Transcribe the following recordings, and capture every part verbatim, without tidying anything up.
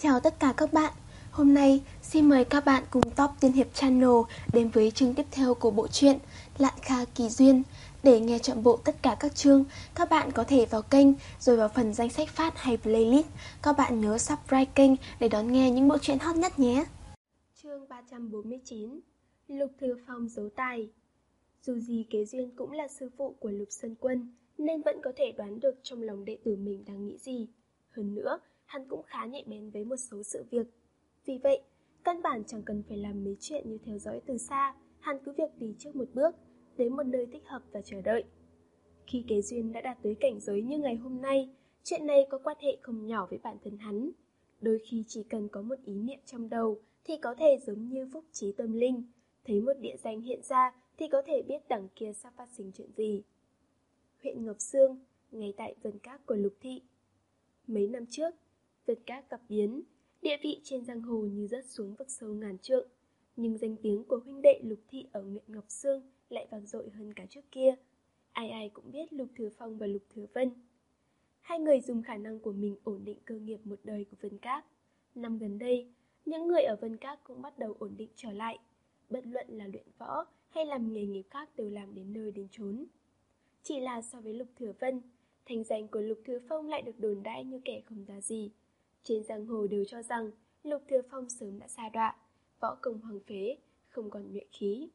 Chào tất cả các bạn. Hôm nay xin mời các bạn cùng Top Tiên Hiệp Channel đến với chương tiếp theo của bộ truyện Lạn Kha Kỳ Duyên. Để nghe trọn bộ tất cả các chương, các bạn có thể vào kênh rồi vào phần danh sách phát hay playlist. Các bạn nhớ subscribe kênh để đón nghe những bộ truyện hot nhất nhé. Chương ba trăm bốn mươi chín. Lục Thừa Phong giấu tài. Dù gì Kế Duyên cũng là sư phụ của Lục Sơn Quân, nên vẫn có thể đoán được trong lòng đệ tử mình đang nghĩ gì. Hơn nữa, hắn cũng khá nhạy bén với một số sự việc. Vì vậy, căn bản chẳng cần phải làm mấy chuyện như theo dõi từ xa, hắn cứ việc đi trước một bước, đến một nơi thích hợp và chờ đợi. Khi Kế Duyên đã đạt tới cảnh giới như ngày hôm nay, chuyện này có quan hệ không nhỏ với bản thân hắn. Đôi khi chỉ cần có một ý niệm trong đầu thì có thể giống như phúc trí tâm linh, thấy một địa danh hiện ra thì có thể biết đằng kia sắp phát sinh chuyện gì. Huyện Ngọc Sương, ngay tại vân các của Lục Thị. Mấy năm trước, vân các gặp biến, địa vị trên giang hồ như rớt xuống vực sâu ngàn trượng, nhưng danh tiếng của huynh đệ Lục Thị ở huyện Ngọc Sương lại vang dội hơn cả trước kia. Ai ai cũng biết Lục Thừa Phong và Lục Thừa Vân. Hai người dùng khả năng của mình ổn định cơ nghiệp một đời của Vân Các. Năm gần đây, những người ở Vân Các cũng bắt đầu ổn định trở lại. Bất luận là luyện võ hay làm nghề nghiệp khác đều làm đến nơi đến chốn. Chỉ là so với Lục Thừa Vân, thành danh của Lục Thừa Phong lại được đồn đãi như kẻ không ra gì. Trên giang hồ đều cho rằng Lục Thừa Phong sớm đã sa đọa, võ công hoàng phế, không còn nhuệ khí.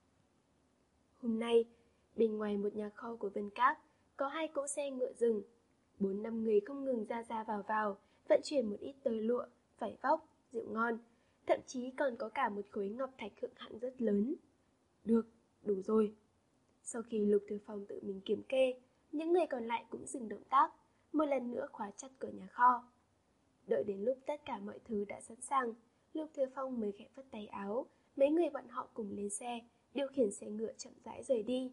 Hôm nay, bên ngoài một nhà kho của Vân Các, có hai cỗ xe ngựa rừng. Bốn năm người không ngừng ra ra vào vào, vận chuyển một ít tơ lụa, vải vóc, rượu ngon, thậm chí còn có cả một khối ngọc thạch thượng hạng rất lớn. Được, đủ rồi. Sau khi Lục Thừa Phong tự mình kiểm kê, những người còn lại cũng dừng động tác, một lần nữa khóa chặt cửa nhà kho. Đợi đến lúc tất cả mọi thứ đã sẵn sàng, Lục Thừa Phong mới khẽ phất tay áo, mấy người bọn họ cùng lên xe, điều khiển xe ngựa chậm rãi rời đi.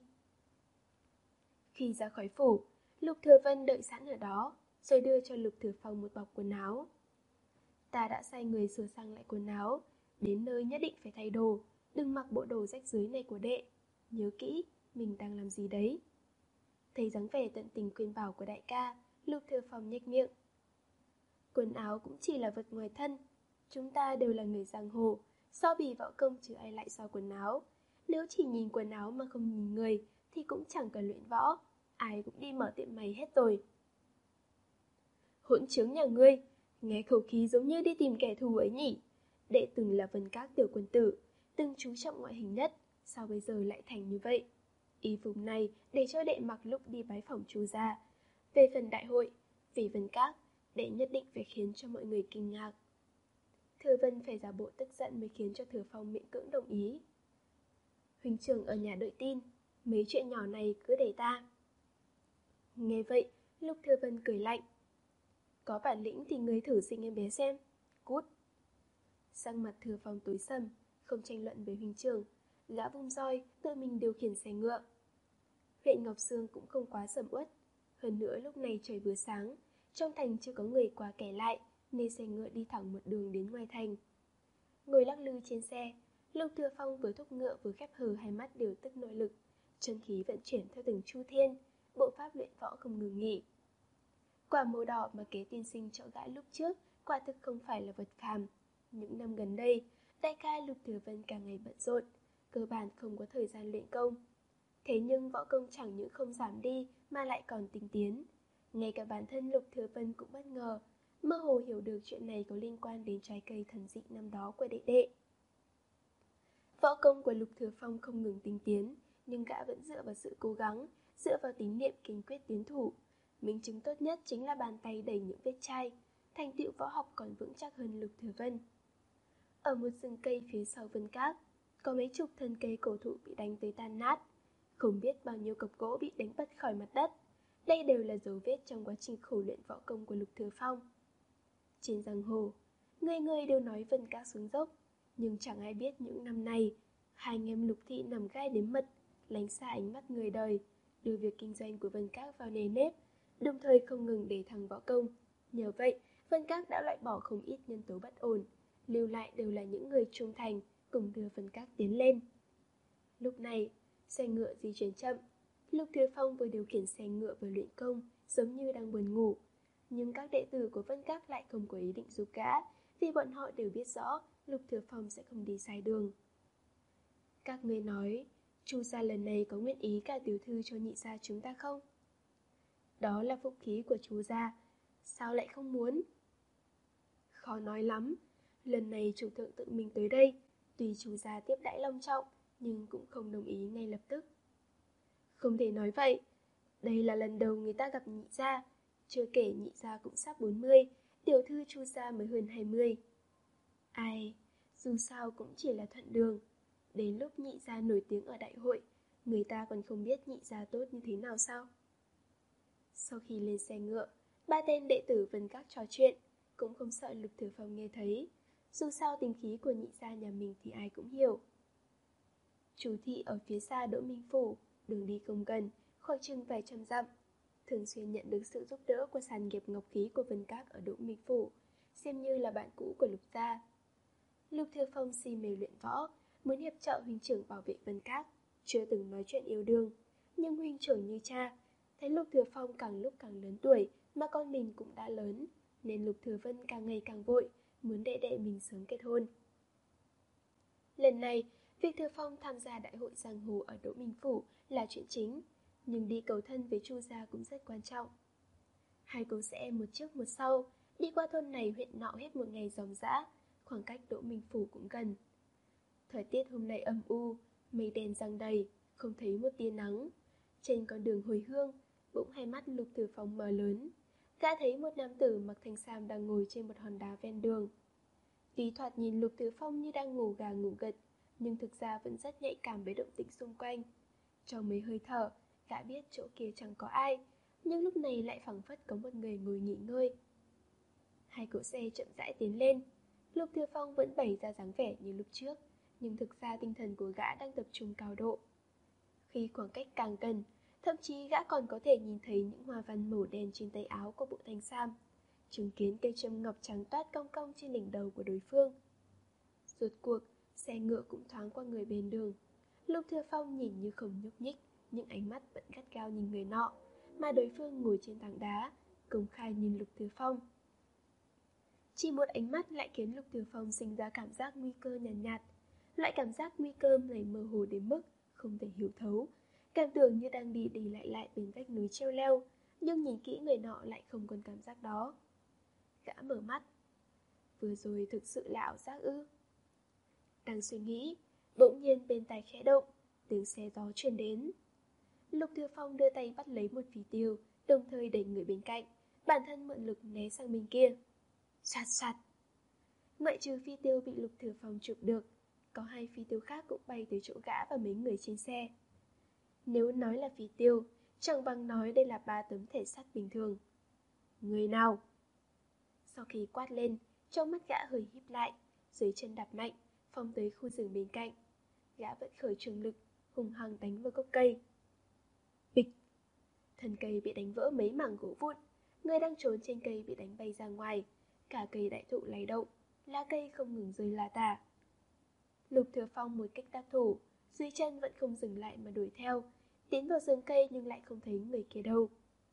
Khi ra khỏi phủ, Lục Thừa Vân đợi sẵn ở đó, rồi đưa cho Lục Thừa Phong một bọc quần áo. Ta đã sai người sửa sang lại quần áo, đến nơi nhất định phải thay đồ, đừng mặc bộ đồ rách rưới này của đệ. Nhớ kỹ, mình đang làm gì đấy. Thấy dáng vẻ tận tình khuyên bảo của đại ca, Lục Thừa Phong nhếch miệng. Quần áo cũng chỉ là vật ngoài thân, chúng ta đều là người giang hồ, so bì võ công chứ ai lại so quần áo. Nếu chỉ nhìn quần áo mà không nhìn người thì cũng chẳng cần luyện võ, ai cũng đi mở tiệm mày hết rồi. Hỗn trướng nhà ngươi, nghe khẩu khí giống như đi tìm kẻ thù ấy nhỉ. Đệ từng là Vân Các tiểu quân tử, từng chú trọng ngoại hình nhất, sao bây giờ lại thành như vậy? Y phục này để cho đệ mặc lúc đi bái phỏng chú gia. Về phần đại hội, vì Vân Các, đệ nhất định phải khiến cho mọi người kinh ngạc. Thừa Vân phải giả bộ tức giận mới khiến cho Thừa Phong miễn cưỡng đồng ý. Huynh trưởng ở nhà đợi tin, mấy chuyện nhỏ này cứ để ta. Nghe vậy, Lục Thừa Vân cười lạnh. Có bản lĩnh thì ngươi thử sinh em bé xem. Cút. Sang mặt Thừa Phong tối sầm, không tranh luận với huynh trưởng, gã vung roi, tự mình điều khiển xe ngựa. Huyện Ngọc Sương cũng không quá sầm uất. Hơn nữa lúc này trời vừa sáng, trong thành chưa có người qua kẻ lại, nên xe ngựa đi thẳng một đường đến ngoài thành. Ngồi lắc lư trên xe, Lục Thừa Phong vừa thúc ngựa vừa khép hờ hai mắt điều tức nội lực, chân khí vận chuyển theo từng chu thiên, bộ pháp luyện võ không ngừng nghỉ. Quả màu đỏ mà Kế tiên sinh cho gã lúc trước quả thực không phải là vật phàm. Những năm gần đây, đại ca Lục Thừa Vân càng ngày bận rộn, cơ bản không có thời gian luyện công. Thế nhưng võ công chẳng những không giảm đi mà lại còn tinh tiến. Ngay cả bản thân Lục Thừa Vân cũng bất ngờ, mơ hồ hiểu được chuyện này có liên quan đến trái cây thần dị năm đó của đệ đệ. Võ công của Lục Thừa Phong không ngừng tinh tiến, nhưng gã vẫn dựa vào sự cố gắng, dựa vào tín niệm kiên quyết tiến thủ. Minh chứng tốt nhất chính là bàn tay đầy những vết chai, thành tựu võ học còn vững chắc hơn Lục Thừa Vân. Ở một rừng cây phía sau Vân Các, có mấy chục thân cây cổ thụ bị đánh tới tan nát, không biết bao nhiêu cọc gỗ bị đánh bật khỏi mặt đất. Đây đều là dấu vết trong quá trình khổ luyện võ công của Lục Thừa Phong. Trên giang hồ, người người đều nói Vân Các xuống dốc, nhưng chẳng ai biết những năm nay, hai anh em Lục Thị nằm gai nếm mật, lánh xa ánh mắt người đời, đưa việc kinh doanh của Vân Các vào nề nếp, đồng thời không ngừng để thăng võ công. Nhờ vậy, Vân Các đã loại bỏ không ít nhân tố bất ổn, lưu lại đều là những người trung thành, cùng đưa Vân Các tiến lên. Lúc này, xe ngựa di chuyển chậm, Lục Thừa Phong vừa điều khiển xe ngựa vừa luyện công, giống như đang buồn ngủ. Nhưng các đệ tử của Vân Các lại không có ý định giúp gã, vì bọn họ đều biết rõ Lục Thừa Phong sẽ không đi sai đường. Các ngươi nói, Chu gia lần này có nguyện ý cả tiểu thư cho nhị gia chúng ta không? Đó là phúc khí của Chu gia, sao lại không muốn? Khó nói lắm, lần này chủ thượng tự mình tới đây, tuy Chu gia tiếp đãi long trọng, nhưng cũng không đồng ý ngay lập tức. Không thể nói vậy, đây là lần đầu người ta gặp nhị gia, chưa kể nhị gia cũng sắp bốn mươi, tiểu thư Chu gia mới hơn hai mươi. Ai, dù sao cũng chỉ là thuận đường. Đến lúc nhị gia nổi tiếng ở đại hội, người ta còn không biết nhị gia tốt như thế nào sao? Sau khi lên xe ngựa, ba tên đệ tử Vân Các trò chuyện, cũng không sợ Lục Thừa Phong nghe thấy. Dù sao tính khí của nhị gia nhà mình thì ai cũng hiểu. Chú thị ở phía xa Đỗ Minh Phủ, đường đi không gần, khoảng chừng vài trăm dặm. Thường xuyên nhận được sự giúp đỡ của sàn nghiệp ngọc khí của Vân Các ở Đỗ Minh Phủ, xem như là bạn cũ của Lục gia. Lục Thừa Phong si mê luyện võ, muốn hiệp trợ huynh trưởng bảo vệ Vân Các, chưa từng nói chuyện yêu đương. Nhưng huynh trưởng như cha, thấy Lục Thừa Phong càng lúc càng lớn tuổi mà con mình cũng đã lớn, nên Lục Thừa Vân càng ngày càng vội, muốn đệ đệ mình sớm kết hôn. Lần này, việc Thừa Phong tham gia đại hội giang hồ ở Đỗ Minh Phủ là chuyện chính, nhưng đi cầu thân với Chu gia cũng rất quan trọng. Hai cô sẽ một trước một sau, đi qua thôn này huyện nọ hết một ngày ròng rã, khoảng cách Đỗ Minh Phủ cũng gần. Thời tiết hôm nay âm u, mây đen giăng đầy, không thấy một tia nắng. Trên con đường hồi hương, bỗng hai mắt Lục Thừa Phong mở lớn. Gã thấy một nam tử mặc thanh sam đang ngồi trên một hòn đá ven đường. Tuy thoạt nhìn Lục Thừa Phong như đang ngủ gà ngủ gật, nhưng thực ra vẫn rất nhạy cảm với động tĩnh xung quanh. Trong mấy hơi thở, gã biết chỗ kia chẳng có ai, nhưng lúc này lại phảng phất có một người ngồi nghỉ ngơi. Hai cỗ xe chậm rãi tiến lên. Lục Thừa Phong vẫn bày ra dáng vẻ như lúc trước, nhưng thực ra tinh thần của gã đang tập trung cao độ. Khi khoảng cách càng gần, thậm chí gã còn có thể nhìn thấy những hoa văn màu đen trên tay áo của bộ thanh sam, chứng kiến cây châm ngọc trắng toát cong cong trên đỉnh đầu của đối phương. Rốt cuộc, xe ngựa cũng thoáng qua người bên đường. Lục Thừa Phong nhìn như không nhúc nhích, nhưng ánh mắt vẫn gắt gao nhìn người nọ, mà đối phương ngồi trên tảng đá, công khai nhìn Lục Thừa Phong. Chỉ một ánh mắt lại khiến Lục Thừa Phong sinh ra cảm giác nguy cơ nhàn nhạt, nhạt. Loại cảm giác nguy cơ này mơ hồ đến mức không thể hiểu thấu, cảm tưởng như đang đi đi lại lại bên vách núi treo leo, nhưng nhìn kỹ người nọ lại không còn cảm giác đó. Gã mở mắt. Vừa rồi thực sự là ảo giác ư? Đang suy nghĩ, bỗng nhiên bên tai khẽ động, tiếng xe gió truyền đến. Lục Thừa Phong đưa tay bắt lấy một phi tiêu, đồng thời đẩy người bên cạnh, bản thân mượn lực né sang bên kia. Soạt soạt. Ngoại trừ phi tiêu bị Lục Thừa Phong chụp được, có hai phi tiêu khác cũng bay tới chỗ gã và mấy người trên xe. Nếu nói là phi tiêu, chẳng bằng nói đây là ba tấm thể sắt bình thường. Người nào? Sau khi quát lên, trong mắt gã hơi híp lại, dưới chân đạp mạnh, phóng tới khu rừng bên cạnh. Gã vẫn khởi trường lực, hùng hăng đánh vào gốc cây. Bịch! Thân cây bị đánh vỡ mấy mảng gỗ vụn, người đang trốn trên cây bị đánh bay ra ngoài, cả cây đại thụ lay động, lá cây không ngừng rơi lả tả. Lục Thừa Phong một cách đắc thủ, dưới chân vẫn không dừng lại mà đuổi theo, tiến vào rừng cây nhưng lại không thấy người kia đâu.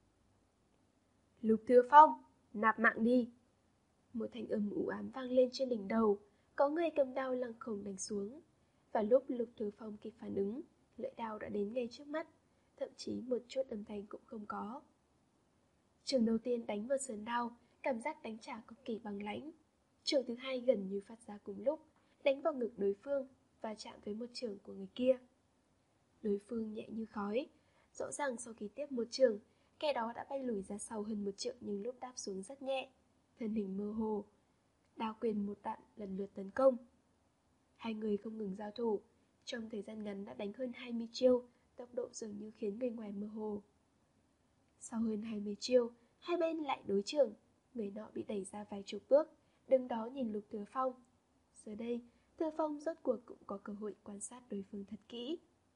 Lục Thừa Phong, nạp mạng đi! Một thanh âm u ám vang lên trên đỉnh đầu, có người cầm đao lăng không đánh xuống. Và lúc Lục Thừa Phong kịp phản ứng, lưỡi đao đã đến ngay trước mắt, thậm chí một chút âm thanh cũng không có. Trường đầu tiên đánh vào sườn đao, cảm giác đánh trả cực kỳ bằng lãnh. Trường thứ hai gần như phát ra cùng lúc, đánh vào ngực đối phương và chạm với một trường của người kia. Đối phương nhẹ như khói, rõ ràng sau khi tiếp một trường, kẻ đó đã bay lùi ra sau hơn một trượng, nhưng lúc đáp xuống rất nhẹ, thân hình mơ hồ. Đao quyền một đạn lần lượt tấn công. Hai người không ngừng giao thủ, trong thời gian ngắn đã đánh hơn hai mươi chiêu, tốc độ dường như khiến người ngoài mơ hồ. Sau hơn hai mươi chiêu, hai bên lại đối chưởng, người nọ bị đẩy ra vài chục bước, đứng đó nhìn Lục Thừa Phong. Giờ đây, Thừa Phong rốt cuộc cũng có cơ hội quan sát đối phương thật kỹ.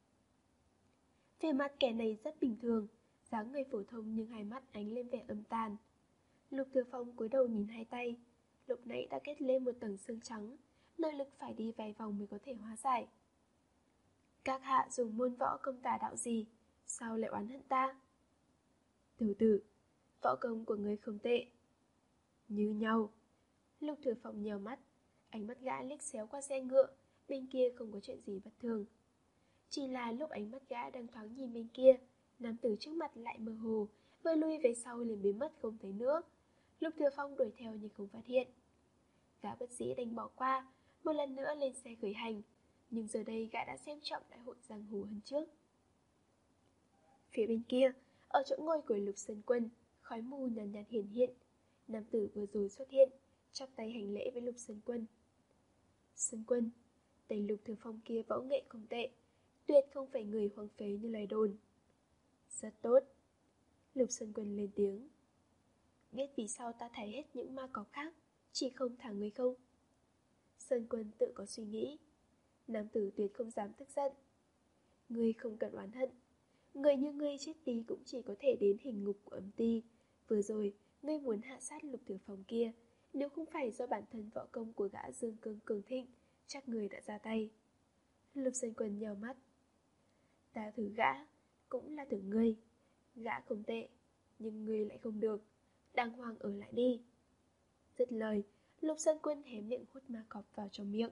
Vẻ mặt kẻ này rất bình thường, dáng người phổ thông nhưng hai mắt ánh lên vẻ âm tàn. Lục Thừa Phong cúi đầu nhìn hai tay, lúc nãy đã kết lên một tầng xương trắng, nội lực phải đi vài vòng mới có thể hóa giải. Các hạ dùng môn võ công tà đạo gì, sao lại oán hận ta? Tiểu tử, võ công của ngươi không tệ. Như nhau. Lục Thừa Phong nhèo mắt, ánh mắt gã liếc xéo qua xe ngựa, bên kia không có chuyện gì bất thường. Chỉ là lúc ánh mắt gã đang thoáng nhìn bên kia, nam tử trước mặt lại mơ hồ, vừa lui về sau liền biến mất không thấy nữa. Lục Thừa Phong đuổi theo nhưng không phát hiện. Gã bất dĩ đành bỏ qua, một lần nữa lên xe khởi hành, nhưng giờ đây gã đã xem trọng đại hội giang hồ hơn trước. Phía bên kia, ở chỗ ngồi của Lục Sơn Quân, khói mù nhàn nhạt, nhạt hiển hiện. Nam tử vừa rồi xuất hiện, chắp tay hành lễ với Lục Sơn Quân. Sơn Quân, tay Lục Thừa Phong kia võ nghệ không tệ, tuyệt không phải người hoang phế như lời đồn. Rất tốt. Lục Sơn Quân lên tiếng. Biết vì sao ta thải hết những ma cọp khác, chỉ không thả người không? Sơn Quân tự có suy nghĩ. Nam tử tuyệt không dám tức giận. Ngươi không cần oán hận. Người như ngươi chết tí cũng chỉ có thể đến hình ngục của âm ti. Vừa rồi, ngươi muốn hạ sát Lục Thừa Phong kia, nếu không phải do bản thân võ công của gã dương cương cường thịnh, chắc người đã ra tay. Lục Sơn Quân nhào mắt. Ta thử gã, cũng là thử ngươi. Gã không tệ, nhưng ngươi lại không được. Đàng hoàng ở lại đi. Dứt lời, Lục Sơn Quân hé miệng hút ma cọp vào trong miệng.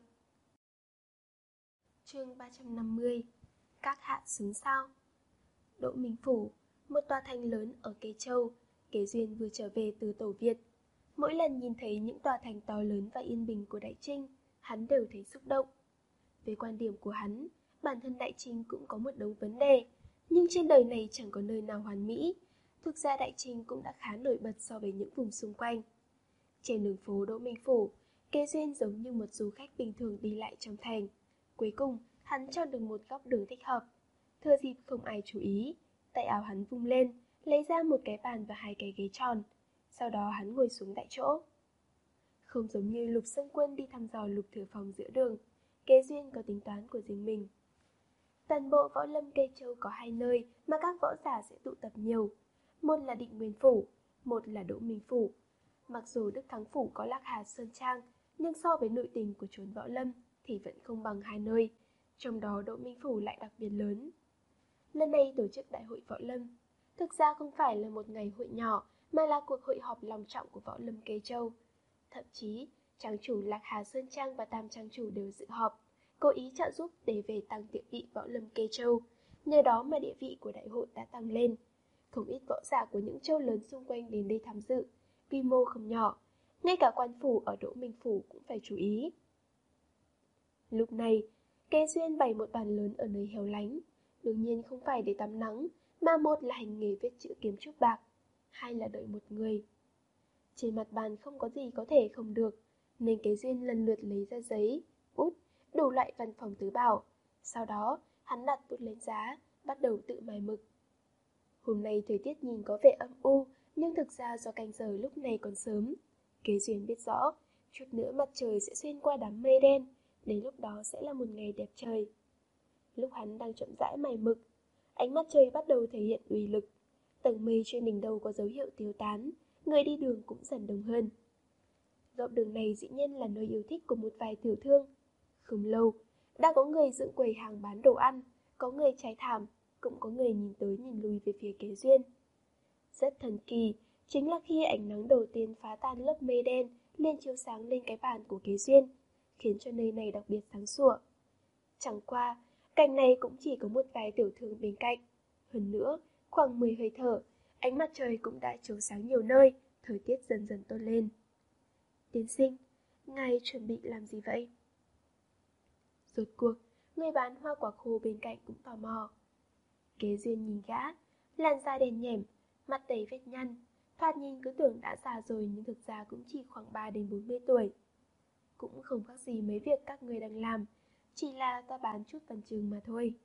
Chương ba trăm năm mươi. Các hạ xứng sao? Đỗ Minh Phủ, một tòa thành lớn ở Kế Châu. Kế Duyên vừa trở về từ Tổ Việt. Mỗi lần nhìn thấy những tòa thành to lớn và yên bình của Đại Trinh, hắn đều thấy xúc động. Về quan điểm của hắn, bản thân Đại Trinh cũng có một đống vấn đề, nhưng trên đời này chẳng có nơi nào hoàn mỹ. Thực ra Đại Trinh cũng đã khá nổi bật so với những vùng xung quanh. Trên đường phố Đỗ Minh Phủ, Kế Duyên giống như một du khách bình thường đi lại trong thành. Cuối cùng, hắn chọn được một góc đường thích hợp. Thừa dịp không ai chú ý, tay áo hắn vung lên, lấy ra một cái bàn và hai cái ghế tròn. Sau đó hắn ngồi xuống tại chỗ. Không giống như Lục Sơn Quân đi thăm dò Lục Thừa Phong giữa đường, Kế Duyên có tính toán của riêng mình. Toàn bộ võ lâm Kế Châu có hai nơi mà các võ giả sẽ tụ tập nhiều. Một là Định Nguyên Phủ, một là Đỗ Minh Phủ. Mặc dù Đức Thắng Phủ có Lạc Hà Sơn Trang, nhưng so với nội tình của chốn võ lâm thì vẫn không bằng hai nơi. Trong đó Đỗ Minh Phủ lại đặc biệt lớn. Lần này tổ chức đại hội võ lâm, thực ra không phải là một ngày hội nhỏ, mà là cuộc hội họp long trọng của võ lâm Kế Châu. Thậm chí, trang chủ Lạc Hà Sơn Trang và Tam trang chủ đều dự họp, cố ý trợ giúp để về tăng địa vị võ lâm Kế Châu. Nhờ đó mà địa vị của đại hội đã tăng lên. Không ít võ giả của những châu lớn xung quanh đến đây tham dự, quy mô không nhỏ. Ngay cả quan phủ ở Đỗ Minh Phủ cũng phải chú ý. Lúc này, Kế Duyên bày một bàn lớn ở nơi hẻo lánh. Đương nhiên không phải để tắm nắng, mà một là hành nghề viết chữ kiếm trúc bạc, hai là đợi một người. Trên mặt bàn không có gì có thể không được, nên Kế Duyên lần lượt lấy ra giấy, bút, đủ loại văn phòng tứ bảo. Sau đó, hắn đặt bút lên giá, bắt đầu tự mài mực. Hôm nay thời tiết nhìn có vẻ âm u, nhưng thực ra do canh giờ lúc này còn sớm. Kế Duyên biết rõ, chút nữa mặt trời sẽ xuyên qua đám mây đen, đến lúc đó sẽ là một ngày đẹp trời. Lúc hắn đang chậm rãi mài mực, ánh mặt trời bắt đầu thể hiện uy lực. Tầng mây trên đỉnh đầu có dấu hiệu tiêu tán, người đi đường cũng dần đông hơn. Góc đường này dĩ nhiên là nơi yêu thích của một vài tiểu thương. Không lâu, đã có người dựng quầy hàng bán đồ ăn, có người trải thảm, cũng có người nhìn tới nhìn lui về phía Kế Duyên. Rất thần kỳ, chính là khi ánh nắng đầu tiên phá tan lớp mây đen liền chiếu sáng lên cái bàn của Kế Duyên, khiến cho nơi này đặc biệt sáng sủa. Chẳng qua, cảnh này cũng chỉ có một vài tiểu thương bên cạnh. Hơn nữa, khoảng mười hơi thở, ánh mặt trời cũng đã chiếu sáng nhiều nơi, thời tiết dần dần tốt lên. Tiên sinh, ngài chuẩn bị làm gì vậy? Rốt cuộc, người bán hoa quả khô bên cạnh cũng tò mò. Kế Duyên nhìn gã, làn da đen nhẻm, mặt đầy vết nhăn, thoạt nhìn cứ tưởng đã già rồi nhưng thực ra cũng chỉ khoảng ba đến bốn mươi tuổi. Cũng không khác gì mấy việc các người đang làm, chỉ là ta bán chút văn chương mà thôi.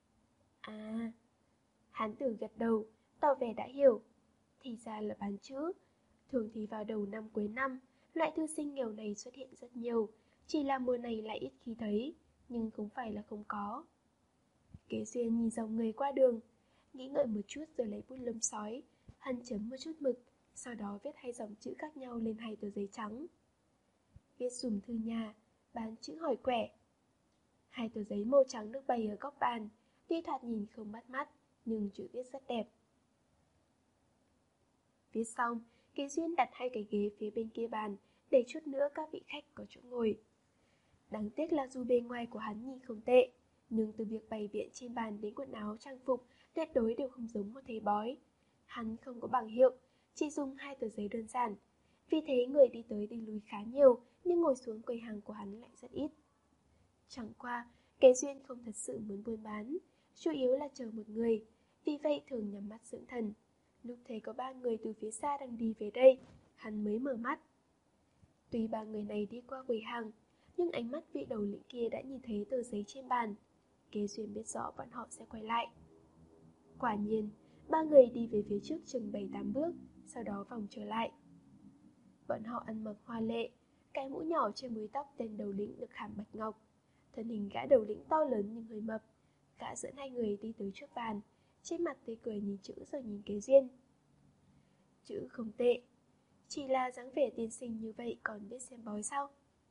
À, hán tử gật đầu, tỏ vẻ đã hiểu. Thì ra là bán chữ. Thường thì vào đầu năm cuối năm, loại thư sinh nghèo này xuất hiện rất nhiều, chỉ là mùa này lại ít khi thấy, nhưng không phải là không có. Kế Duyên nhìn dòng người qua đường, nghĩ ngợi một chút rồi lấy bút lông sói, hắn chấm một chút mực, sau đó viết hai dòng chữ khác nhau lên hai tờ giấy trắng. Viết dùm thư nhà, bán chữ hỏi quẻ. Hai tờ giấy màu trắng được bày ở góc bàn, tuy thoạt nhìn không bắt mắt, nhưng chữ viết rất đẹp. Viết xong, Kế Duyên đặt hai cái ghế phía bên kia bàn, để chút nữa các vị khách có chỗ ngồi. Đáng tiếc là dù bề ngoài của hắn nhìn không tệ, nhưng từ việc bày biện trên bàn đến quần áo trang phục tuyệt đối đều không giống một thầy bói. Hắn không có bảng hiệu, chỉ dùng hai tờ giấy đơn giản. Vì thế người đi tới đi lui khá nhiều, nhưng ngồi xuống quầy hàng của hắn lại rất ít. Chẳng qua, Kế Duyên không thật sự muốn buôn bán, chủ yếu là chờ một người, vì vậy thường nhắm mắt dưỡng thần. Lúc thấy có ba người từ phía xa đang đi về đây, hắn mới mở mắt. Tuy ba người này đi qua quầy hàng, nhưng ánh mắt vị đầu lĩnh kia đã nhìn thấy tờ giấy trên bàn. Kế Duyên biết rõ bọn họ sẽ quay lại. Quả nhiên, ba người đi về phía trước chừng bảy tám bước, sau đó vòng trở lại. Bọn họ ăn mặc hoa lệ, cái mũ nhỏ trên búi tóc tên đầu lĩnh được khảm bạch ngọc. Thân hình gã đầu lĩnh to lớn nhưng hơi mập. Gã dẫn hai người đi tới trước bàn, trên mặt tươi cười nhìn chữ rồi nhìn Kế Duyên. Chữ không tệ, chỉ là dáng vẻ tiên sinh như vậy còn biết xem bói sao?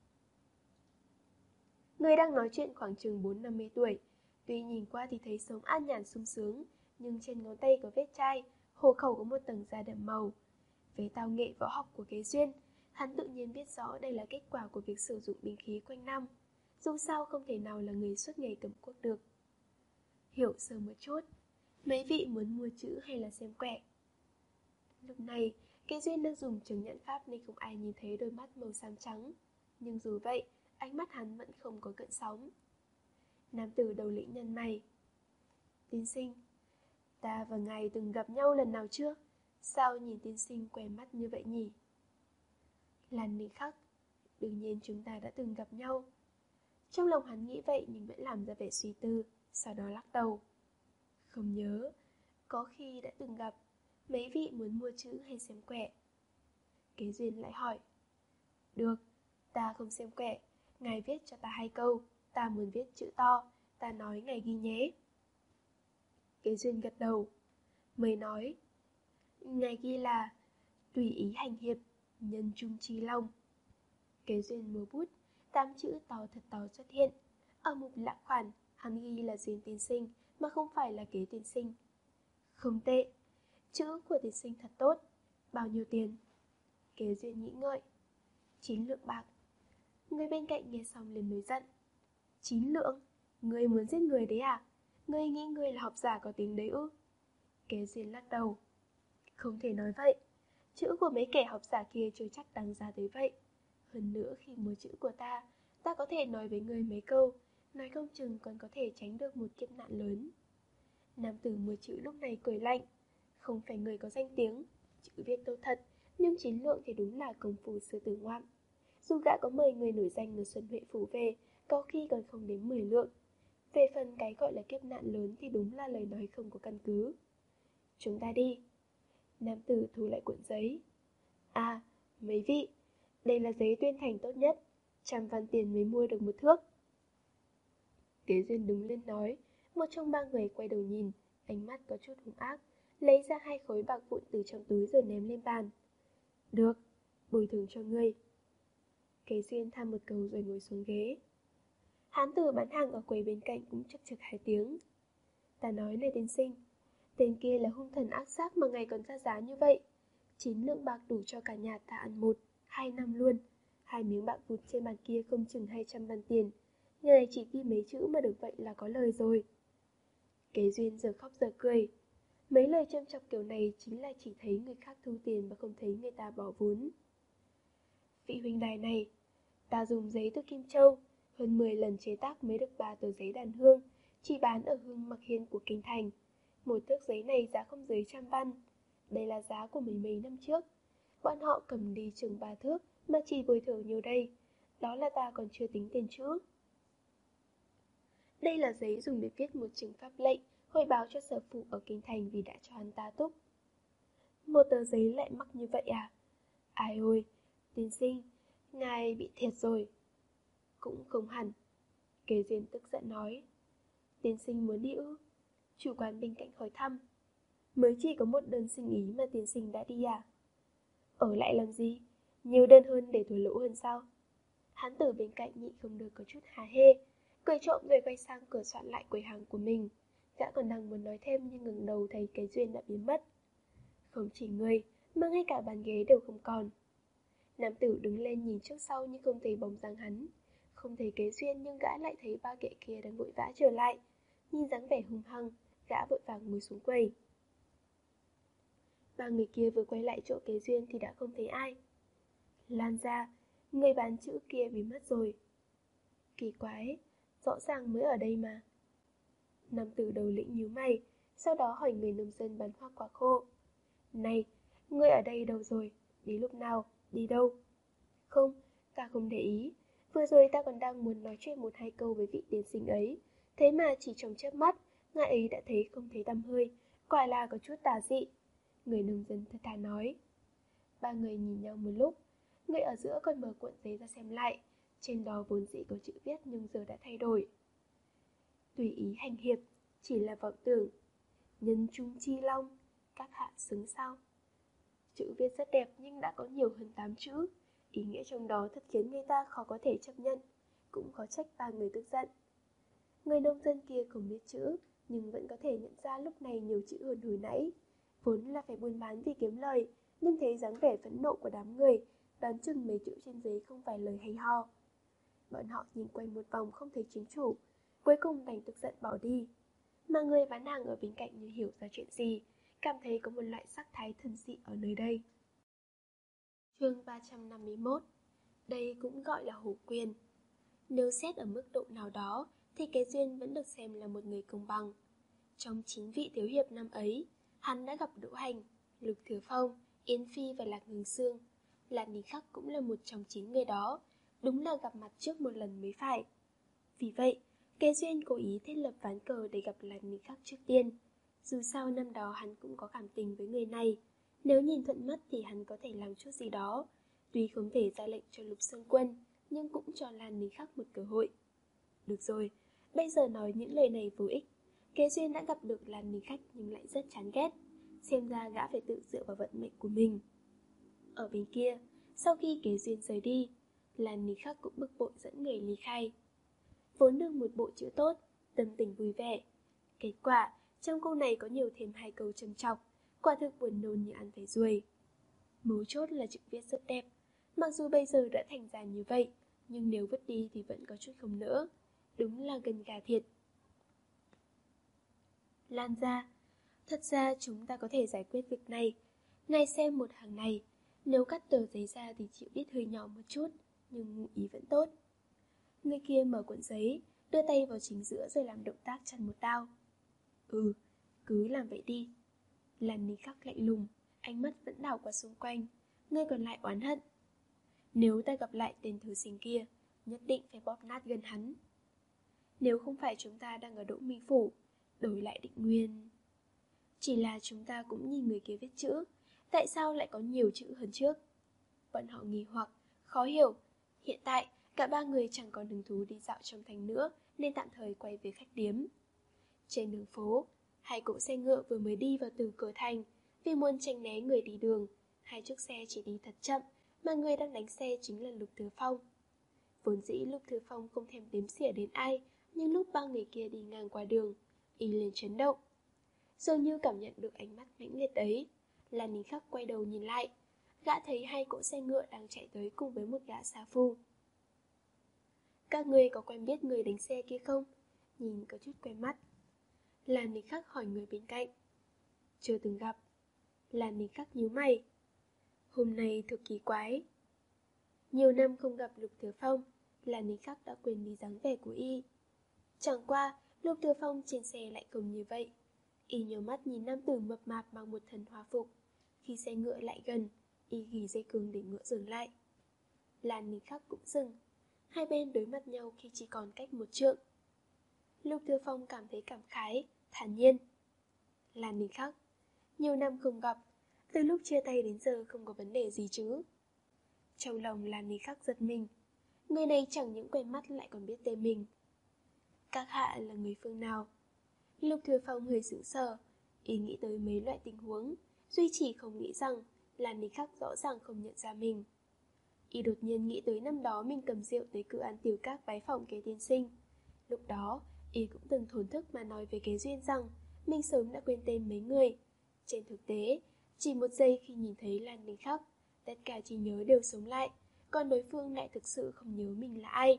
Người đang nói chuyện khoảng chừng bốn năm mươi tuổi, tuy nhìn qua thì thấy sống an nhàn sung sướng, nhưng trên ngón tay có vết chai, hổ khẩu có một tầng da đậm màu. Với tao nghệ võ học của Kế Duyên, hắn tự nhiên biết rõ đây là kết quả của việc sử dụng binh khí quanh năm. Dù sao không thể nào là người suốt ngày cầm cuốc được. Hiểu sơ một chút, mấy vị muốn mua chữ hay là xem quẻ? Lúc này, Kế Duyên đang dùng chứng nhận pháp nên không ai nhìn thấy đôi mắt màu xám trắng. Nhưng dù vậy, ánh mắt hắn vẫn không có gợn sóng. Nam tử đầu lĩnh nhăn mày. Tiên sinh, ta và ngài từng gặp nhau lần nào chưa? Sao nhìn tiên sinh quen mắt như vậy nhỉ? Lan Ninh khắc, đương nhiên chúng ta đã từng gặp nhau. Trong lòng hắn nghĩ vậy nhưng vẫn làm ra vẻ suy tư, sau đó lắc đầu. Không nhớ, có khi đã từng gặp. Mấy vị muốn mua chữ hay xem quẻ? Kế Duyên lại hỏi. Được, ta không xem quẻ, ngài viết cho ta hai câu. Ta muốn viết chữ to, ta nói ngài ghi nhé. Kế Duyên gật đầu. Mới nói, ngài ghi là tùy ý hành hiệp, nhân trung trí long. Kế Duyên múa bút, tám chữ to thật to xuất hiện. Ở mục lạ khoản, hắn ghi là Duyên tiên sinh mà không phải là Kế tiên sinh. Không tệ, chữ của tiên sinh thật tốt. Bao nhiêu tiền? Kế Duyên nghĩ ngợi. Chín lượng bạc. Người bên cạnh nghe xong liền nổi giận. Chín lượng? Ngươi muốn giết người đấy à? Ngươi nghĩ ngươi là học giả có tiếng đấy ư? Kế Duyên lắc đầu. Không thể nói vậy. Chữ của mấy kẻ học giả kia chưa chắc đáng giá tới vậy. Hơn nữa khi mua chữ của ta, ta có thể nói với ngươi mấy câu, nói không chừng còn có thể tránh được một kiếp nạn lớn. Nam tử mua chữ lúc này cười lạnh. Không phải người có danh tiếng, chữ viết tốt thật, nhưng chín lượng thì đúng là công phu sư tử ngoạm. Dù gã có mười người nổi danh ở Xuân Huệ Phủ về, có khi còn không đến mười lượng. Về phần cái gọi là kiếp nạn lớn thì đúng là lời nói không có căn cứ. Chúng ta đi. Nam tử thu lại cuộn giấy. À, mấy vị, đây là giấy tuyên thành tốt nhất, trăm văn tiền mới mua được một thước. Kế Duyên đứng lên nói. Một trong ba người quay đầu nhìn, ánh mắt có chút hung ác, lấy ra hai khối bạc vụn từ trong túi rồi ném lên bàn. Được, bồi thường cho ngươi. Kế Duyên than một câu rồi ngồi xuống ghế. Hán tử bán hàng ở quầy bên cạnh cũng chực chực hai tiếng. Ta nói này tiên sinh, tên kia là hung thần ác sát mà ngài còn ra giá như vậy. Chín lượng bạc đủ cho cả nhà ta ăn một, hai năm luôn. Hai miếng bạc vụt trên bàn kia không chừng hai trăm văn tiền. Ngài chỉ ghi mấy chữ mà được vậy là có lời rồi. Kế Duyên giờ khóc giờ cười. Mấy lời châm chọc kiểu này chính là chỉ thấy người khác thu tiền và không thấy người ta bỏ vốn. Vị huynh đài này, ta dùng giấy từ Kim Châu, hơn mười lần chế tác mới được ba tờ giấy đàn hương, chỉ bán ở Hương Mặc Hiên của Kinh Thành. Một thước giấy này giá không dưới trăm văn. Đây là giá của mấy mấy năm trước. Bọn họ cầm đi chừng ba thước mà chỉ bồi thường nhiều đây. Đó là ta còn chưa tính tiền chữ. Đây là giấy dùng để viết một chứng pháp lệnh, hồi báo cho sở phụ ở Kinh Thành vì đã cho hắn ta túc. Một tờ giấy lại mắc như vậy à? Ai ôi, tiên sinh, ngài bị thiệt rồi. Cũng không hẳn. Kế Duyên tức giận nói. Tiên sinh muốn đi ư? Chủ quán bên cạnh hỏi thăm. Mới chỉ có một đơn xin ý mà tiên sinh đã đi à? Ở lại làm gì? Nhiều đơn hơn để thua lỗ hơn sao? Hán tử bên cạnh nhịn không được có chút há hê, cười trộm rồi quay sang cửa soạn lại quầy hàng của mình. Gã còn đang muốn nói thêm nhưng ngẩng đầu thấy Kế Duyên đã biến mất. Không chỉ người, mà ngay cả bàn ghế đều không còn. Nam tử đứng lên nhìn trước sau nhưng không thấy bóng dáng hắn. Không thấy Kế Duyên nhưng gã lại thấy ba kệ kia đang vội vã trở lại. Nhìn dáng vẻ hung hăng, gã vội vàng ngồi xuống quầy. Ba người kia vừa quay lại chỗ Kế Duyên thì đã không thấy ai. Lan ra, người bán chữ kia biến mất rồi. Kỳ quái, rõ ràng mới ở đây mà. Nam tử đầu lĩnh nhíu mày, sau đó hỏi người nông dân bán hoa quả khô. Này, ngươi ở đây đâu rồi? Đi lúc nào? Đi đâu? Không, ta không để ý. Vừa rồi ta còn đang muốn nói chuyện một hai câu với vị tiên sinh ấy. Thế mà chỉ trong chớp mắt, ngài ấy đã thấy không thấy tăm hơi. Quả là có chút tà dị. Người nông dân thật thà nói. Ba người nhìn nhau một lúc. Người ở giữa còn mở cuộn giấy ra xem lại. Trên đó vốn dĩ có chữ viết nhưng giờ đã thay đổi. Tùy ý hành hiệp, chỉ là vọng tưởng. Nhân trung chi long, các hạ xứng sao. Chữ viết rất đẹp nhưng đã có nhiều hơn tám chữ. Ý nghĩa trong đó thật khiến người ta khó có thể chấp nhận. Cũng khó trách ba người tức giận. Người nông dân kia không biết chữ, nhưng vẫn có thể nhận ra lúc này nhiều chữ hơn hồi nãy. Vốn là phải buôn bán vì kiếm lời, nhưng thấy dáng vẻ phẫn nộ của đám người, đoán chừng mấy chữ trên giấy không phải lời hay ho. Bọn họ nhìn quanh một vòng không thấy chính chủ, cuối cùng đành tức giận bỏ đi. Mà người bán hàng ở bên cạnh như hiểu ra chuyện gì, cảm thấy có một loại sắc thái thần dị ở nơi đây. Chương ba trăm năm mươi mốt. Đây cũng gọi là hổ quyền. Nếu xét ở mức độ nào đó thì Kế Duyên vẫn được xem là một người công bằng. Trong chín vị thiếu hiệp năm ấy, hắn đã gặp Đỗ Hành, Lục Thừa Phong, Yến Phi và Lạc Ngừng Sương. Lan Ninh Khắc cũng là một trong chín người đó, đúng là gặp mặt trước một lần mới phải. Vì vậy, Kế Duyên cố ý thiết lập ván cờ để gặp Lan Ninh Khắc trước tiên. Dù sao năm đó hắn cũng có cảm tình với người này, nếu nhìn thuận mắt thì hắn có thể làm chút gì đó. Tuy không thể ra lệnh cho Lục Sơn Quân, nhưng cũng cho Lan Ninh Khắc một cơ hội. Được rồi, bây giờ nói những lời này vô ích. Kế Duyên đã gặp được Lan Ninh Khắc nhưng lại rất chán ghét. Xem ra gã phải tự dựa vào vận mệnh của mình. Ở bên kia, sau khi Kế Duyên rời đi, Lan Ninh Khắc cũng bực bội dẫn người ly khai. Vốn được một bộ chữ tốt, tâm tình vui vẻ. Kết quả, trong câu này có nhiều thêm hai câu trầm trọc, quả thực buồn nôn như ăn phải ruồi. Mấu chốt là chữ viết rất đẹp, mặc dù bây giờ đã thành ra như vậy, nhưng nếu vứt đi thì vẫn có chút không nỡ. Đúng là gần gà thiệt. Lan ra, thật ra chúng ta có thể giải quyết việc này. Ngài xem một hàng này, nếu cắt tờ giấy ra thì chịu biết hơi nhỏ một chút, nhưng ý vẫn tốt. Người kia mở cuộn giấy, đưa tay vào chính giữa rồi làm động tác chặt một đao. Ừ, cứ làm vậy đi. Lan Ninh Khắc lạnh lùng, ánh mắt vẫn đảo qua xung quanh. Người còn lại oán hận. Nếu ta gặp lại tên thư sinh kia, nhất định phải bóp nát gân hắn. Nếu không phải chúng ta đang ở Đỗ Minh Phủ, đổi lại Định Nguyên. Chỉ là chúng ta cũng nhìn người kia viết chữ, tại sao lại có nhiều chữ hơn trước? Bọn họ nghi hoặc, khó hiểu. Hiện tại, cả ba người chẳng còn hứng thú đi dạo trong thành nữa, nên tạm thời quay về khách điếm. Trên đường phố, hai cỗ xe ngựa vừa mới đi vào từ cửa thành. Vì muốn tránh né người đi đường, hai chiếc xe chỉ đi thật chậm, mà người đang đánh xe chính là Lục Thừa Phong. Vốn dĩ Lục Thừa Phong không thèm đếm xỉa đến ai, nhưng lúc ba người kia đi ngang qua đường, y liền chấn động. Dường như cảm nhận được ánh mắt mãnh liệt ấy, Lan Ninh Khắc quay đầu nhìn lại. Gã thấy hai cỗ xe ngựa đang chạy tới cùng với một gã sa phu. Các ngươi có quen biết người đánh xe kia không? Nhìn có chút quen mắt. Lan Ninh Khắc hỏi người bên cạnh. Chưa từng gặp. Lan Ninh Khắc nhíu mày. Hôm nay thật kỳ quái. Nhiều năm không gặp Lục Thừa Phong, Lan Ninh Khắc đã quên đi dáng vẻ của y. Chẳng qua, Lục Thừa Phong trên xe lại không như vậy. Y nhíu mắt nhìn nam tử mập mạp mang một thân hoa phục. Khi xe ngựa lại gần, y gỉ dây cương để ngựa dừng lại. Lan Ninh Khắc cũng dừng. Hai bên đối mặt nhau khi chỉ còn cách một trượng. Lục Thừa Phong cảm thấy cảm khái, thản nhiên. Lan Ninh Khắc, nhiều năm không gặp, từ lúc chia tay đến giờ không có vấn đề gì chứ? Trong lòng Lan Ninh Khắc giật mình. Người này chẳng những quen mắt lại còn biết tên mình. Các hạ là người phương nào? Lục Thừa Phong hơi sững sờ, ý nghĩ tới mấy loại tình huống, duy chỉ không nghĩ rằng Lan Ninh Khắc rõ ràng không nhận ra mình. Y đột nhiên nghĩ tới năm đó mình cầm rượu tới cửa ăn tiểu các bái phòng Kế tiên sinh. Lúc đó, Y cũng từng thổn thức mà nói với Kế Duyên rằng mình sớm đã quên tên mấy người. Trên thực tế, chỉ một giây khi nhìn thấy Lan Ninh Khắc, Tất cả trí nhớ đều sống lại, còn đối phương lại thực sự không nhớ mình là ai.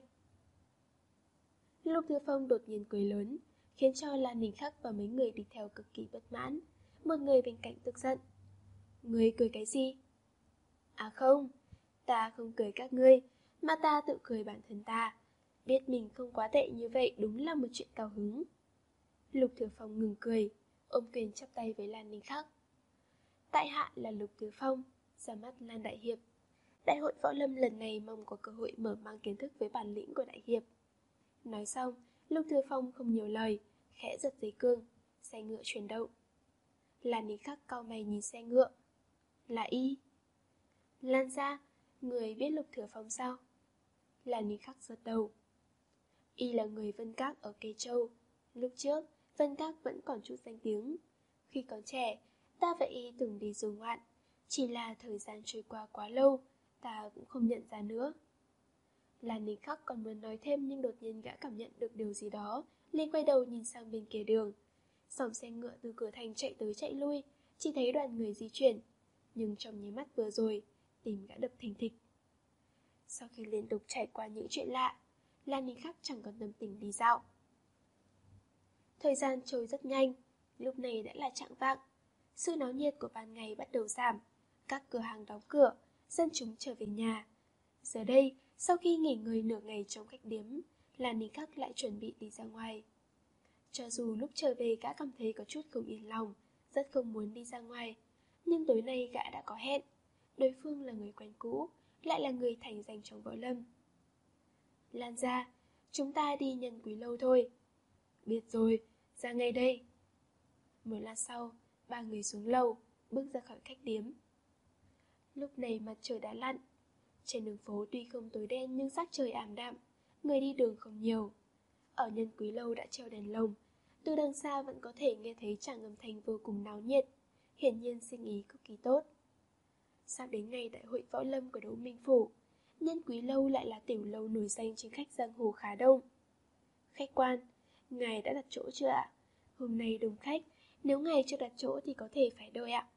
Lục Thừa Phong đột nhiên cười lớn, khiến cho Lan Ninh Khắc và mấy người đi theo cực kỳ bất mãn. Một người bên cạnh tức giận. Ngươi cười cái gì? À không, ta không cười các ngươi, mà ta tự cười bản thân ta. Biết mình không quá tệ như vậy đúng là một chuyện cao hứng. Lục Thừa Phong ngừng cười, ôm quyền chắp tay với Lan Ninh Khắc. Tại hạ là Lục Thừa Phong, ra mắt Lan Đại Hiệp. Đại hội võ lâm lần này mong có cơ hội mở mang kiến thức với bản lĩnh của Đại Hiệp. Nói xong, Lục Thừa Phong không nhiều lời, khẽ giật dây cương, xe ngựa chuyển động. Lan Ninh Khắc cau mày nhìn xe ngựa. Là y. Lan gia, người biết Lục Thừa Phong sao? Lan Ninh Khắc giật đầu. Y là người Vân Các ở Kê Châu. Lúc trước, Vân Các vẫn còn chút danh tiếng. Khi còn trẻ, ta và y từng đi du ngoạn. Chỉ là thời gian trôi qua quá lâu, ta cũng không nhận ra nữa. Lan Ninh Khắc còn muốn nói thêm, nhưng đột nhiên gã cảm nhận được điều gì đó, liền quay đầu nhìn sang bên kia đường. Dòng xe ngựa từ cửa thành chạy tới chạy lui, chỉ thấy đoàn người di chuyển. Nhưng trong nháy mắt vừa rồi, tim gã đập thình thịch. Sau khi liên tục trải qua những chuyện lạ, Lan Ninh Khắc chẳng còn tâm tình đi dạo. Thời gian trôi rất nhanh, lúc này đã là chạng vạng. Sự náo nhiệt của ban ngày bắt đầu giảm, các cửa hàng đóng cửa, dân chúng trở về nhà. Giờ đây, sau khi nghỉ ngơi nửa ngày trong khách điếm, Lan Ninh Khắc lại chuẩn bị đi ra ngoài. Cho dù lúc trở về gã cảm thấy có chút không yên lòng, rất không muốn đi ra ngoài, nhưng tối nay gã đã có hẹn. Đối phương là người quen cũ, lại là người thành danh trong võ lâm. Lan gia, chúng ta đi Nhân Quý lâu thôi. Biết rồi, ra ngay đây. Một lát sau, ba người xuống lầu, bước ra khỏi khách điếm. Lúc này mặt trời đã lặn. Trên đường phố tuy không tối đen nhưng sắc trời ảm đạm, người đi đường không nhiều. Ở Nhân Quý lâu đã treo đèn lồng, từ đằng xa vẫn có thể nghe thấy tràng âm thanh vô cùng náo nhiệt, hiển nhiên sinh ý cực kỳ tốt. Sắp đến ngày đại hội võ lâm của Đỗ Minh Phủ, Nhân Quý lâu lại là tiểu lâu nổi danh trên khách giang hồ khá đông. Khách quan, ngài đã đặt chỗ chưa ạ? Hôm nay đông khách, nếu ngài chưa đặt chỗ thì có thể phải đợi ạ.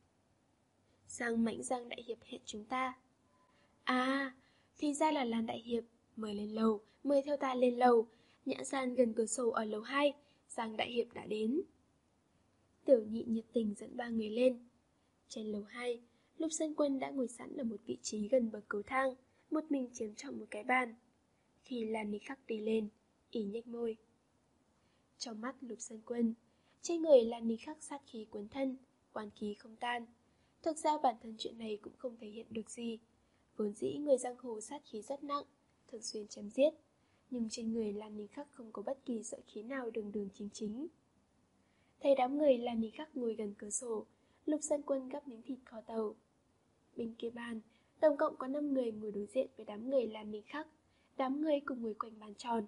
Giang Mãnh Giang Đại Hiệp hẹn chúng ta. À, thì ra là Lan Đại Hiệp, mời lên lầu, mời theo ta lên lầu. Nhã gian gần cửa sổ ở lầu hai, Giang Đại Hiệp đã đến. Tiểu Nhị nhiệt tình dẫn ba người lên. Trên lầu hai, Lục Sơn Quân đã ngồi sẵn ở một vị trí gần bậc cầu thang, một mình chiếm trọn một cái bàn. Khi Lan Ninh Khắc đi lên, ỉ nhếch môi. Trong mắt Lục Sơn Quân, trên người Lan Ninh Khắc sát khí cuốn thân, oán khí không tan. Thực ra bản thân chuyện này cũng không thể hiện được gì. Vốn dĩ người giang hồ sát khí rất nặng, thường xuyên chém giết, nhưng trên người Lan Ninh Khắc không có bất kỳ sợ khí nào đường đường chính chính. Thấy đám người Lan Ninh Khắc ngồi gần cửa sổ, Lục Sơn Quân gắp miếng thịt kho tàu. Bên kia bàn, tổng cộng có năm người ngồi đối diện với đám người Lan Ninh Khắc, đám người cùng ngồi quanh bàn tròn.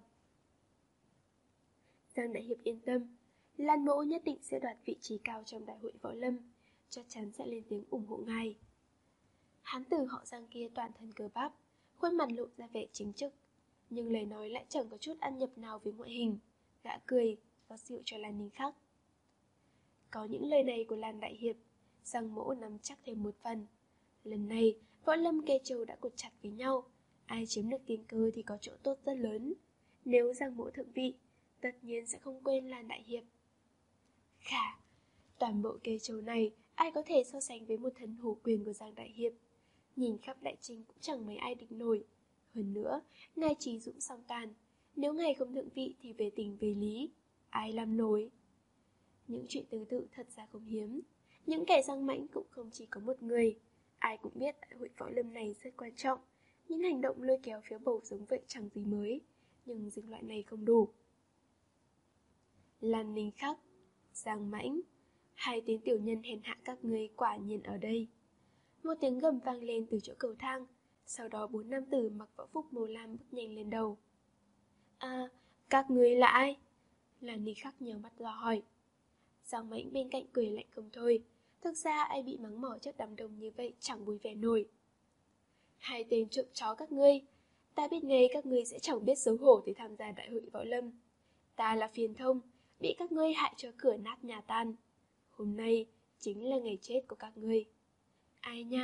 Giang Đại Hiệp yên tâm, Lan Mỗ nhất định sẽ đoạt vị trí cao trong đại hội võ lâm, chắc chắn sẽ lên tiếng ủng hộ ngài. Hán tử họ Giang kia toàn thân cơ bắp, khuôn mặt lộ ra vẻ chính trực, nhưng lời nói lại chẳng có chút ăn nhập nào với ngoại hình. Gã cười, rót rượu cho Lan Ninh Khắc. Có những lời này của Lan Đại Hiệp, Giang Mỗ nắm chắc thêm một phần. Lần này, võ lâm Kê Châu đã cột chặt với nhau, ai chiếm được tiên cơ thì có chỗ tốt rất lớn. Nếu Giang Mỗ thượng vị, tất nhiên sẽ không quên Lan Đại Hiệp. Khả, toàn bộ Kê Châu này, ai có thể so sánh với một thần hổ quyền của Giang Đại Hiệp. Nhìn khắp Đại Trinh cũng chẳng mấy ai địch nổi. Hơn nữa, ngài trí dũng song tàn, nếu ngài không thượng vị thì về tình về lý, ai làm nổi. Những chuyện tương tự thật ra không hiếm. Những kẻ giang mãnh cũng không chỉ có một người. Ai cũng biết đại hội võ lâm này rất quan trọng. Những hành động lôi kéo phiếu bầu giống vậy chẳng gì mới, nhưng dừng loại này không đủ. Lan Ninh Khắc, Giang Mãnh, hai tiếng tiểu nhân hèn hạ các ngươi quả nhiên ở đây. Một tiếng gầm vang lên từ chỗ cầu thang, sau đó bốn nam tử mặc võ phục màu lam bước nhanh lên đầu. À, các ngươi là ai? Lan Ninh Khắc nhíu mắt dò hỏi. Giang Mãnh bên cạnh cười lạnh không thôi. Thực ra ai bị mắng mỏ trước đám đông như vậy chẳng vui vẻ nổi. Hai tên trộm chó các ngươi, ta biết ngay các ngươi sẽ chẳng biết xấu hổ để tham gia đại hội võ lâm. Ta là Phiền Thông, bị các ngươi hại cho cửa nát nhà tan. Hôm nay chính là ngày chết của các ngươi. Ai nha,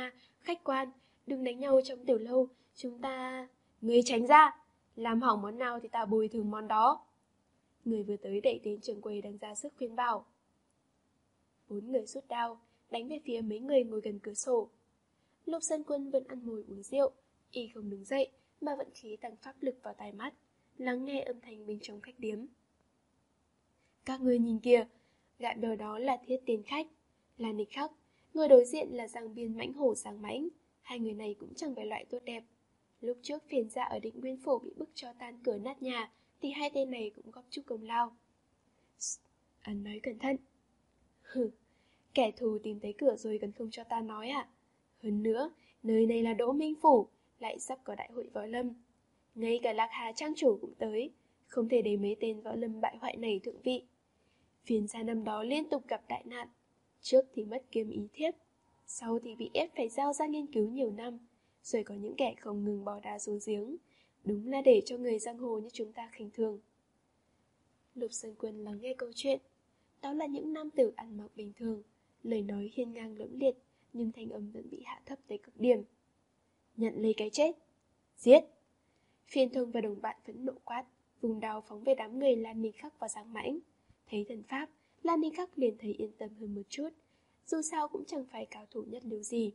khách quan, đừng đánh nhau trong tiểu lâu, chúng ta... Người tránh ra, làm hỏng món nào thì ta bồi thường món đó. Người vừa tới đẩy tên trưởng quầy đang ra sức khuyên bảo. Bốn người rút đao, đánh về phía mấy người ngồi gần cửa sổ. Lục Sơn Quân vẫn ăn ngồi uống rượu, y không đứng dậy mà vận khí tăng pháp lực vào tai mắt, lắng nghe âm thanh bên trong khách điếm. Các người nhìn kìa, gã bèo đó là Thiết Tiền Khách, là Nịch Khắc, người đối diện là Giang Biên Mãnh Hổ Giang Mãnh. Hai người này cũng chẳng phải loại tốt đẹp. Lúc trước phiền dạ ở Định Nguyên Phủ bị bức cho tan cửa nát nhà, thì hai tên này cũng góp chút công lao. Anh nói cẩn thận. Hừ, kẻ thù tìm thấy cửa rồi còn không cho ta nói à? Hơn nữa, nơi này là Đỗ Minh Phủ, lại sắp có đại hội võ lâm. Ngay cả Lạc Hà trang chủ cũng tới, không thể để mấy tên võ lâm bại hoại này thượng vị. Phiền gia năm đó liên tục gặp đại nạn, trước thì mất kiếm ý thiếp, sau thì bị ép phải giao ra nghiên cứu nhiều năm, rồi có những kẻ không ngừng bỏ đá xuống giếng, đúng là để cho người giang hồ như chúng ta khinh thường. Lục Sơn Quân lắng nghe câu chuyện. Đó là những nam tử ăn mặc bình thường, lời nói hiên ngang lẫm liệt, nhưng thanh âm vẫn bị hạ thấp tới cực điểm. Nhận lấy cái chết, giết. Phiên Thông và đồng bạn vẫn nộ quát, vùng đao phóng về đám người Lan Ninh Khắc và Giang Mãnh. Thấy thần pháp, Lan Ninh Khắc liền thấy yên tâm hơn một chút, dù sao cũng chẳng phải cao thủ nhất lưu gì.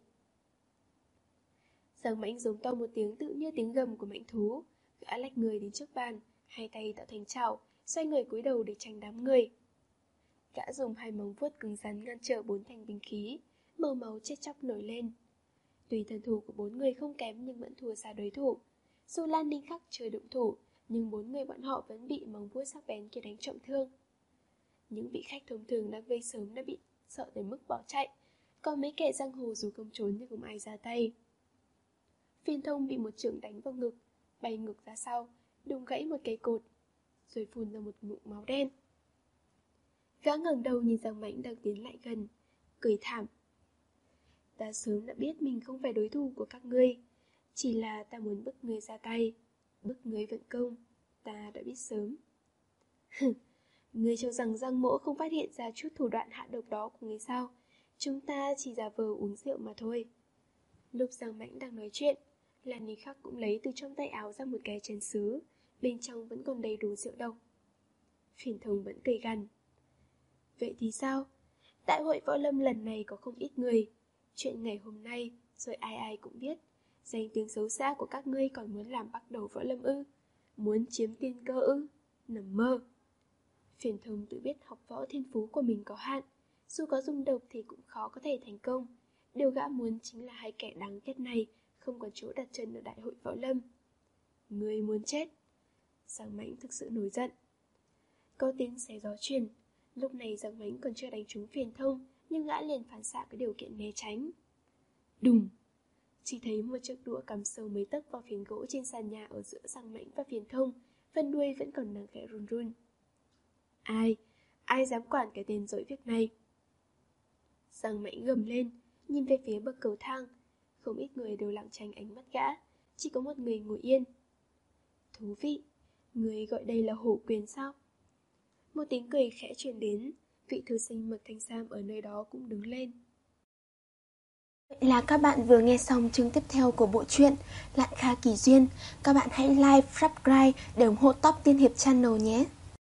Giang Mãnh giống to một tiếng tự như tiếng gầm của mãnh thú, gã lách người đến trước bàn, hai tay tạo thành chảo, xoay người cúi đầu để tránh đám người. Gã dùng hai móng vuốt cứng rắn ngăn trở bốn thanh binh khí, màu máu chết chóc nổi lên. Tuy thần thủ của bốn người không kém nhưng vẫn thua xa đối thủ. Dù Lan Ninh Khắc chưa động thủ, nhưng bốn người bọn họ vẫn bị móng vuốt sắc bén kia đánh trọng thương. Những vị khách thông thường đang vây sớm đã bị sợ tới mức bỏ chạy, còn mấy kẻ giang hồ dù không trốn nhưng không ai ra tay. Phiên Thông bị một chưởng đánh vào ngực, bay ngược ra sau, đụng gãy một cây cột, rồi phun ra một ngụm máu đen. Gã ngẩng đầu nhìn Giang Mãnh đang tiến lại gần, cười thảm. Ta sớm đã biết mình không phải đối thủ của các ngươi, chỉ là ta muốn bức ngươi ra tay, bức ngươi vận công, ta đã biết sớm. Ngươi cho rằng Giang Mỗ không phát hiện ra chút thủ đoạn hạ độc đó của ngươi sao? Chúng ta chỉ giả vờ uống rượu mà thôi. Lúc Giang Mãnh đang nói chuyện, Lan Ninh Khắc cũng lấy từ trong tay áo ra một cái chén sứ, bên trong vẫn còn đầy đủ rượu độc. Phiền Thông vẫn cười gằn. Vậy thì sao? Đại hội võ lâm lần này có không ít người. Chuyện ngày hôm nay, rồi ai ai cũng biết. Danh tiếng xấu xa của các ngươi còn muốn làm bắt đầu võ lâm ư? Muốn chiếm tiên cơ ư? Nằm mơ. Phiền Thông tự biết học võ thiên phú của mình có hạn, dù có dùng độc thì cũng khó có thể thành công. Điều gã muốn chính là hai kẻ đáng ghét này không có chỗ đặt chân ở đại hội võ lâm. Ngươi muốn chết. Giang Mãnh thực sự nổi giận. Có tiếng xé gió truyền. Lúc này Giang Mãnh còn chưa đánh trúng Phiền Thông, nhưng gã liền phản xạ cái điều kiện né tránh. Đùng! Chỉ thấy một chiếc đũa cắm sâu mấy tấc vào phiến gỗ trên sàn nhà ở giữa Giang Mãnh và Phiền Thông, phần đuôi vẫn còn đang khẽ run run. Ai? Ai dám quản cái tên dỗi việc này? Giang Mãnh gầm lên, nhìn về phía bậc cầu thang. Không ít người đều lảng tránh ánh mắt gã, chỉ có một người ngồi yên. Thú vị, người gọi đây là hổ quyền sao? Một tiếng cười khẽ truyền đến, vị thư sinh mặc thanh sam ở nơi đó cũng đứng lên. Vậy là các bạn vừa nghe xong chương tiếp theo của bộ truyện Lạn Kha Kỳ Duyên. Các bạn hãy like, subscribe để ủng hộ Top Tiên Hiệp Channel nhé.